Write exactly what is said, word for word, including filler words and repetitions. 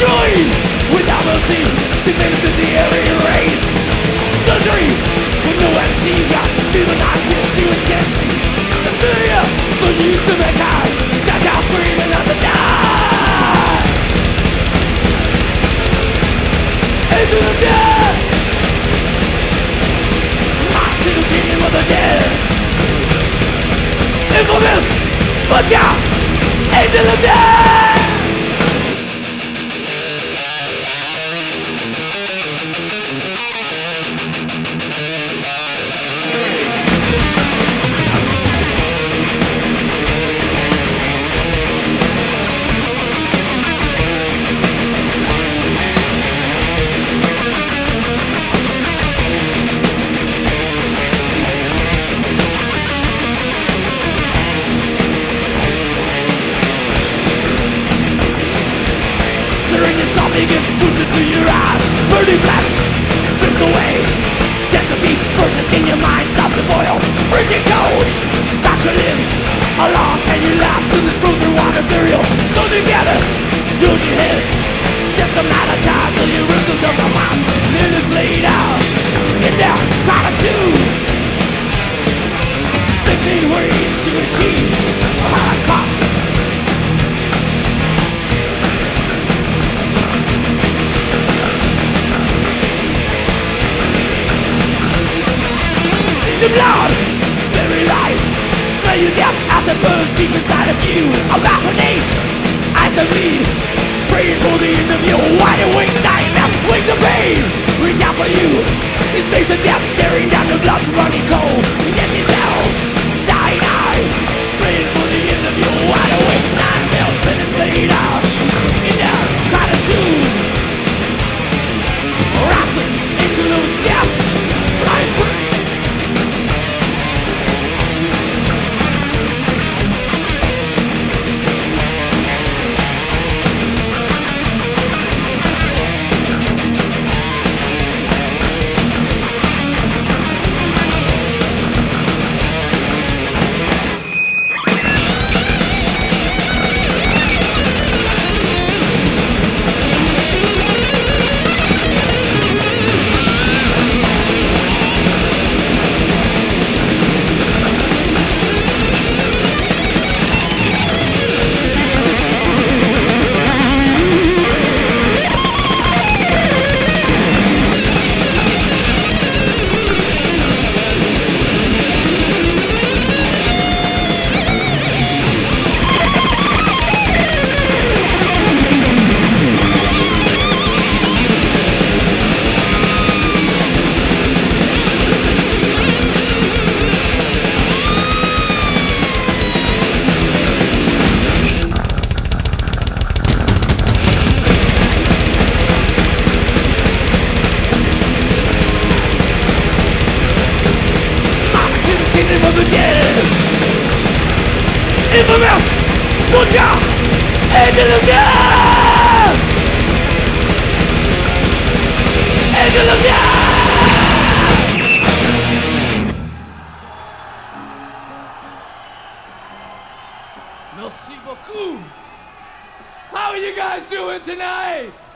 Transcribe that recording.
Destroyed without mercy, defended in the area raids. Surgery with no anesthesia, even not pursuing destiny. The fear for used to mankind, that house screaming at the die. Into the dead, march to the kingdom of the dead. Infamous, butcher, into the dead. Gets boosted through your eyes. Burning flesh drips away. Dance a beat, versions in your mind. Stop the boil, freezing cold. Back your limbs, how long can you last through this frozen water material? Go together, shoot your heads. Just a matter of time till your rhythms of the mind. Minutes laid out, get down, count of two. Sixteen ways to achieve a hard cop. The blood, very life, smell your death as it burns deep inside of you. A fascinate, eyes of me, praying for the end of your wide awake nightmare. Wake the pain, reach out for you. In face of death, staring down the blood's running cold. Empty cells, dying eyes, praying for the end of your wide awake nightmare. Minutes later, in the kind of tune, wrestling into the death, blind free. Of the dead, infamous, butcher, into the dead, into the dead. Merci beaucoup. How are you guys doing tonight?